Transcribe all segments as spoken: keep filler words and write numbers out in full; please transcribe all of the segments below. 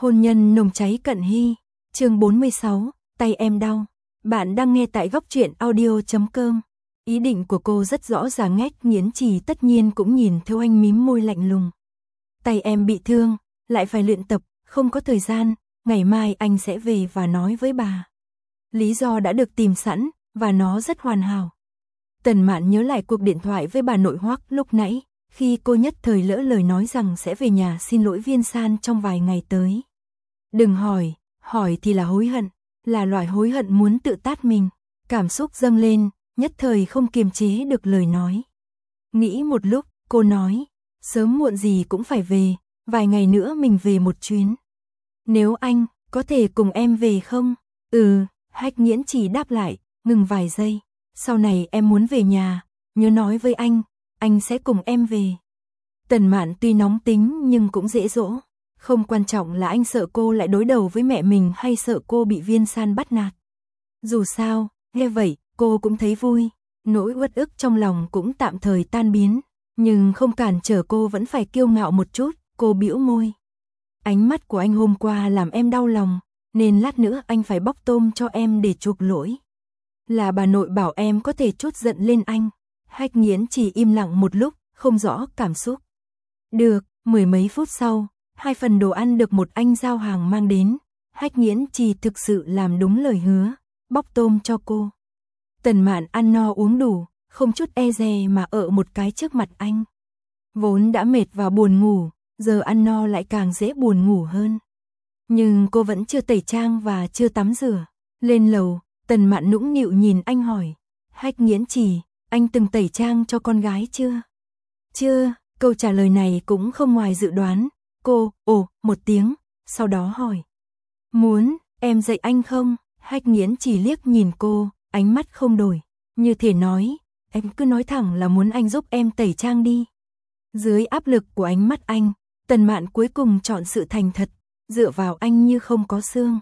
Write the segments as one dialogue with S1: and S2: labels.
S1: Hôn nhân nồng cháy cận hy, chương bốn mươi sáu, tay em đau. Bạn đang nghe tại góc truyện audio chấm com. Ý định của cô rất rõ ràng, Hách Nghiễn Trì tất nhiên cũng nhìn theo anh mím môi lạnh lùng. Tay em bị thương, lại phải luyện tập, không có thời gian, ngày mai anh sẽ về và nói với bà. Lý do đã được tìm sẵn, và nó rất hoàn hảo. Tần Mạn nhớ lại cuộc điện thoại với bà nội Hoắc lúc nãy, khi cô nhất thời lỡ lời nói rằng sẽ về nhà xin lỗi Viên San trong vài ngày tới. Đừng hỏi, hỏi thì là hối hận, là loại hối hận muốn tự tát mình. Cảm xúc dâng lên, nhất thời không kiềm chế được lời nói. Nghĩ một lúc, cô nói, sớm muộn gì cũng phải về, vài ngày nữa mình về một chuyến. Nếu anh, có thể cùng em về không? Ừ, Hách Nghiễn Trì đáp lại, ngừng vài giây. Sau này em muốn về nhà, nhớ nói với anh, anh sẽ cùng em về. Tần Mạn tuy nóng tính nhưng cũng dễ dỗ. Không quan trọng là anh sợ cô lại đối đầu với mẹ mình hay sợ cô bị Viên San bắt nạt. Dù sao, nghe vậy, cô cũng thấy vui. Nỗi uất ức trong lòng cũng tạm thời tan biến. Nhưng không cản trở cô vẫn phải kiêu ngạo một chút, cô bĩu môi. Ánh mắt của anh hôm qua làm em đau lòng, nên lát nữa anh phải bóc tôm cho em để chuộc lỗi. Là bà nội bảo em có thể trút giận lên anh. Hách Nghiễn Trì im lặng một lúc, không rõ cảm xúc. Được, mười mấy phút sau, hai phần đồ ăn được một anh giao hàng mang đến. Hách Nghiễn Trì thực sự làm đúng lời hứa, bóc tôm cho cô. Tần Mạn ăn no uống đủ, không chút e dè mà ợ một cái trước mặt anh. Vốn đã mệt và buồn ngủ, giờ ăn no lại càng dễ buồn ngủ hơn. Nhưng cô vẫn chưa tẩy trang và chưa tắm rửa. Lên lầu, Tần Mạn nũng nịu nhìn anh hỏi, Hách Nghiễn Trì, anh từng tẩy trang cho con gái chưa? Chưa, câu trả lời này cũng không ngoài dự đoán. Cô, ồ, một tiếng, sau đó hỏi. Muốn, em dạy anh không? Hách Nghiễn Trì liếc nhìn cô, ánh mắt không đổi. Như thể nói, em cứ nói thẳng là muốn anh giúp em tẩy trang đi. Dưới áp lực của ánh mắt anh, Tần Mạn cuối cùng chọn sự thành thật, dựa vào anh như không có xương.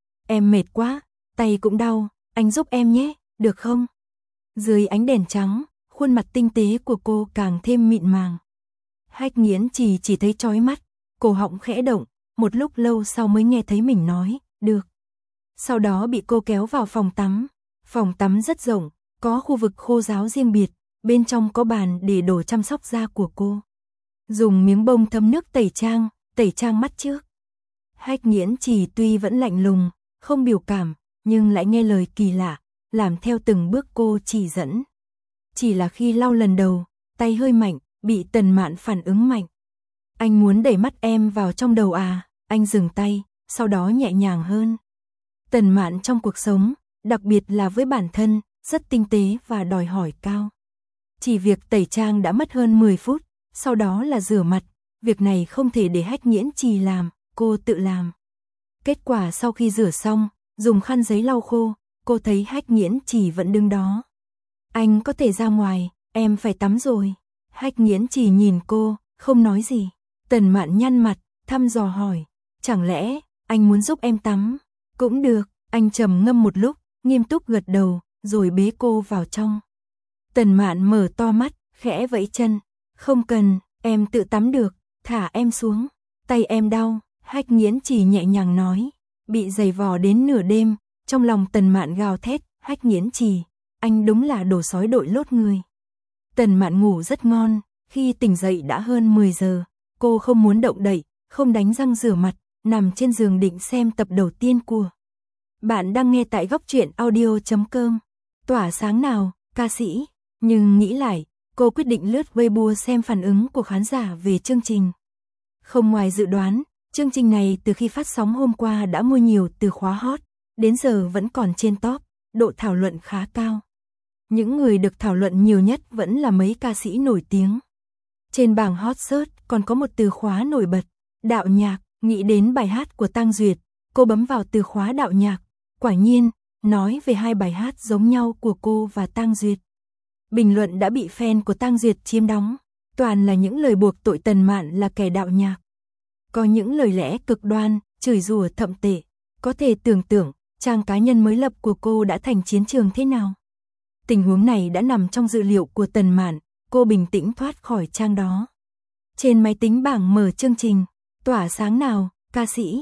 S1: Em mệt quá, tay cũng đau, anh giúp em nhé, được không? Dưới ánh đèn trắng, khuôn mặt tinh tế của cô càng thêm mịn màng. Hách Nghiễn Trì chỉ thấy chói mắt, cổ họng khẽ động, một lúc lâu sau mới nghe thấy mình nói, được. Sau đó bị cô kéo vào phòng tắm. Phòng tắm rất rộng, có khu vực khô ráo riêng biệt, bên trong có bàn để đồ chăm sóc da của cô. Dùng miếng bông thấm nước tẩy trang, tẩy trang mắt trước. Hách Nghiễn Trì tuy vẫn lạnh lùng, không biểu cảm, nhưng lại nghe lời kỳ lạ, làm theo từng bước cô chỉ dẫn. Chỉ là khi lau lần đầu, tay hơi mạnh, bị Tần Mạn phản ứng mạnh. Anh muốn đẩy mắt em vào trong đầu à? Anh dừng tay, sau đó nhẹ nhàng hơn. Tần Mạn trong cuộc sống, đặc biệt là với bản thân, rất tinh tế và đòi hỏi cao. Chỉ việc tẩy trang đã mất hơn mười phút, sau đó là rửa mặt. Việc này không thể để Hách Nghiễn Trì làm, cô tự làm. Kết quả sau khi rửa xong, dùng khăn giấy lau khô, cô thấy Hách Nghiễn Trì vẫn đứng đó. Anh có thể ra ngoài, em phải tắm rồi. Hách Nghiễn Trì nhìn cô, không nói gì. Tần Mạn nhăn mặt, thăm dò hỏi, chẳng lẽ anh muốn giúp em tắm? Cũng được, anh trầm ngâm một lúc, nghiêm túc gật đầu, rồi bế cô vào trong. Tần Mạn mở to mắt, khẽ vẫy chân, không cần, em tự tắm được, thả em xuống. Tay em đau, Hách Nghiễn Trì nhẹ nhàng nói. Bị giày vò đến nửa đêm, trong lòng Tần Mạn gào thét, Hách Nghiễn Trì, anh đúng là đồ sói đội lốt người. Tần Mạn ngủ rất ngon, khi tỉnh dậy đã hơn mười giờ, cô không muốn động đậy, không đánh răng rửa mặt, nằm trên giường định xem tập đầu tiên của. Bạn đang nghe tại góc truyện audio chấm com. Tỏa sáng nào, ca sĩ. Nhưng nghĩ lại, cô quyết định lướt Weibo xem phản ứng của khán giả về chương trình. Không ngoài dự đoán, chương trình này từ khi phát sóng hôm qua đã mua nhiều từ khóa hot, đến giờ vẫn còn trên top, độ thảo luận khá cao. Những người được thảo luận nhiều nhất vẫn là mấy ca sĩ nổi tiếng. Trên bảng hot search còn có một từ khóa nổi bật, đạo nhạc. Nghĩ đến bài hát của Tăng Duyệt, cô bấm vào từ khóa đạo nhạc. Quả nhiên, nói về hai bài hát giống nhau của cô và Tăng Duyệt. Bình luận đã bị fan của Tăng Duyệt chiếm đóng, toàn là những lời buộc tội Tần Mạn là kẻ đạo nhạc. Có những lời lẽ cực đoan, chửi rủa thậm tệ. Có thể tưởng tượng, trang cá nhân mới lập của cô đã thành chiến trường thế nào. Tình huống này đã nằm trong dự liệu của Tần Mạn, cô bình tĩnh thoát khỏi trang đó. Trên máy tính bảng mở chương trình, tỏa sáng nào, ca sĩ.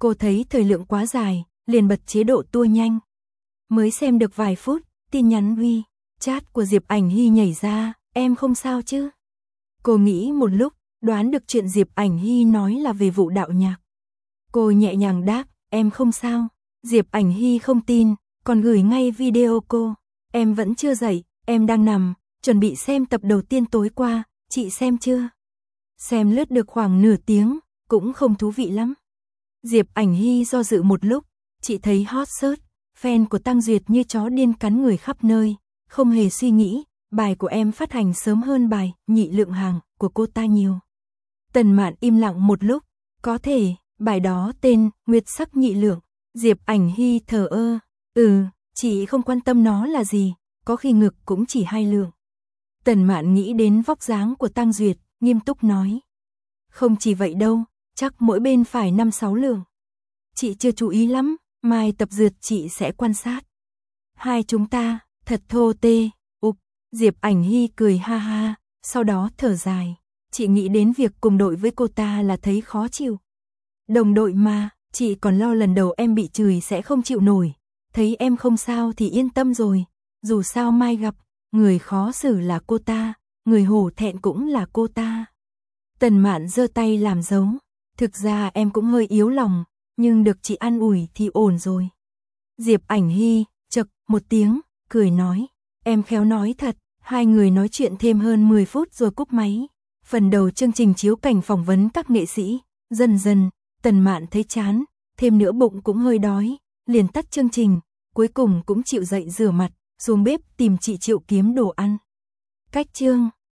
S1: Cô thấy thời lượng quá dài, liền bật chế độ tua nhanh. Mới xem được vài phút, tin nhắn Vi, chat của Diệp Ảnh Hy nhảy ra, em không sao chứ? Cô nghĩ một lúc, đoán được chuyện Diệp Ảnh Hy nói là về vụ đạo nhạc. Cô nhẹ nhàng đáp, em không sao. Diệp Ảnh Hy không tin, còn gửi ngay video cô. Em vẫn chưa dậy, em đang nằm, chuẩn bị xem tập đầu tiên tối qua, chị xem chưa? Xem lướt được khoảng nửa tiếng, cũng không thú vị lắm. Diệp Ảnh Hy do dự một lúc, chị thấy hot search, fan của Tăng Duyệt như chó điên cắn người khắp nơi, không hề suy nghĩ, bài của em phát hành sớm hơn bài Nhị Lượng Hàng của cô ta nhiều. Tần Mạn im lặng một lúc, có thể, bài đó tên Nguyệt Sắc Nhị Lượng. Diệp Ảnh Hy thờ ơ, ừ, chị không quan tâm nó là gì, có khi ngực cũng chỉ hai lượng. Tần Mạn nghĩ đến vóc dáng của Tăng Duyệt, nghiêm túc nói. Không chỉ vậy đâu, chắc mỗi bên phải năm sáu lượng. Chị chưa chú ý lắm, mai tập dượt chị sẽ quan sát. Hai chúng ta, thật thô tê, ục, Diệp Ảnh Hy cười ha ha, sau đó thở dài. Chị nghĩ đến việc cùng đội với cô ta là thấy khó chịu. Đồng đội mà, chị còn lo lần đầu em bị chửi sẽ không chịu nổi. Thấy em không sao thì yên tâm rồi, dù sao mai gặp, người khó xử là cô ta, người hổ thẹn cũng là cô ta. Tần Mạn giơ tay làm dấu, thực ra em cũng hơi yếu lòng, nhưng được chị an ủi thì ổn rồi. Diệp Ảnh Hy, chậc, một tiếng, cười nói, em khéo nói thật. Hai người nói chuyện thêm hơn mười phút rồi cúp máy. Phần đầu chương trình chiếu cảnh phỏng vấn các nghệ sĩ, dần dần, Tần Mạn thấy chán, thêm nữa bụng cũng hơi đói, liền tắt chương trình, cuối cùng cũng chịu dậy rửa mặt, xuống bếp tìm chị Triệu kiếm đồ ăn. Cách chương